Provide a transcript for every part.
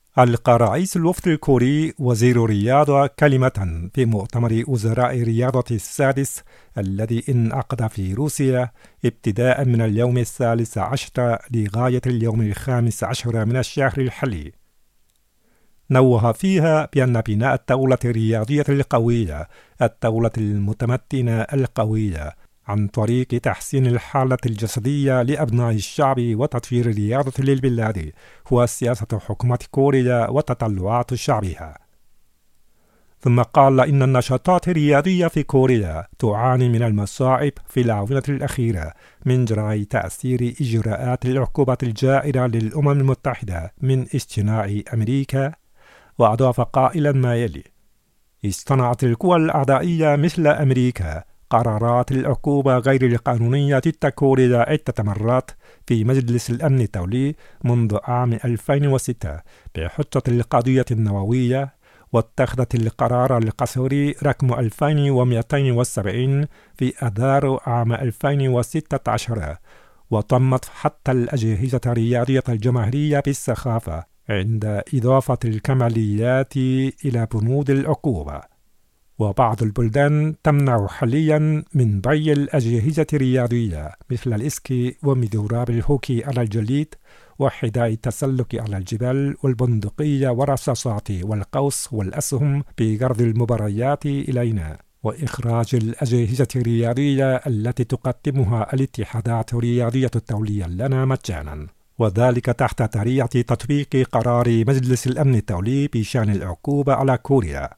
ألقى رئيس الوفد الكوري وزير الرياضة كلمة في مؤتمر وزراء الرياضة السادس الذي انعقد في روسيا ابتداء من اليوم 13 لغاية اليوم 15 من الشهر الحالي. نوه فيها بأن بناء الدولة الرياضية القوية، الدولة المتمدنة القوية، عن طريق تحسين الحالة الجسدية لأبناء الشعب وتطوير الرياضة للبلاد هو سياسة حكومة كوريا وتطلعات شعبها. ثم قال إن النشاطات الرياضية في كوريا تعاني من المصاعب في الآونة الأخيرة من جراء تأثير إجراءات العقوبة الجائرة للأمم المتحدة من اصطناع أمريكا. وأضاف قائلا ما يلي: اصطنعت القوى الأعدائية مثل أمريكا قرارات العقوبة غير القانونية ضد كوريا عدة مرات في مجلس الأمن الدولي منذ عام 2006 بحجة القضية النووية، واتخذت القرار القصري رقم 2270 في آذار عام 2016، وتمت حتى الأجهزة الرياضية الجماهيرية بالسخافة عند إضافة الكماليات إلى بنود العقوبة. وبعض البلدان تمنع حاليا من بيع الأجهزة الرياضية مثل الإسكي ومضراب الهوكي على الجليد وحذاء التسلق على الجبال والبندقية والرصاصات والقوس والأسهم بغرض المباريات إلينا، وإخراج الأجهزة الرياضية التي تقدمها الاتحادات الرياضية الدولية لنا مجانا، وذلك تحت طريقة تطبيق قرار مجلس الأمن الدولي بشأن العقوبة على كوريا.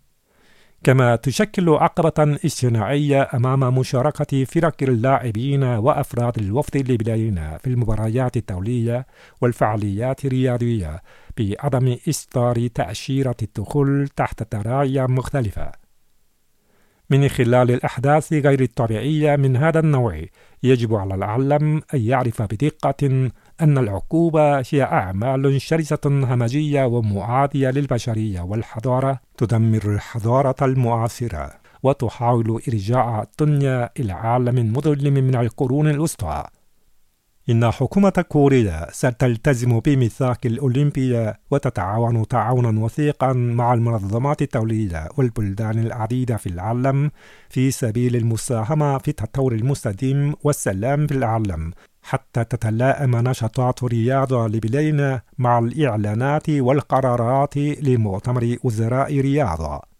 كما تشكل عقبة اجتماعية أمام مشاركة فرق اللاعبين وأفراد الوفد لبلادنا في المباريات الدولية والفعاليات الرياضية بعدم إصدار تأشيرة الدخول تحت دراية مختلفة. من خلال الأحداث غير الطبيعية من هذا النوع، يجب على العالم أن يعرف بدقة أن العقوبة هي أعمال شرسة همجية ومعادية للبشرية والحضارة، تدمر الحضارة المعاصرة وتحاول إرجاع الدنيا إلى عالم مظلم من القرون الوسطى. إن حكومة كوريا ستلتزم بميثاق الأولمبية وتتعاون تعاونا وثيقا مع المنظمات الدولية والبلدان العديدة في العالم في سبيل المساهمة في التطور المستديم والسلام في العالم، حتى تتلائم نشاطات الرياضة لبلادنا مع الإعلانات والقرارات لمؤتمر وزراء الرياضة.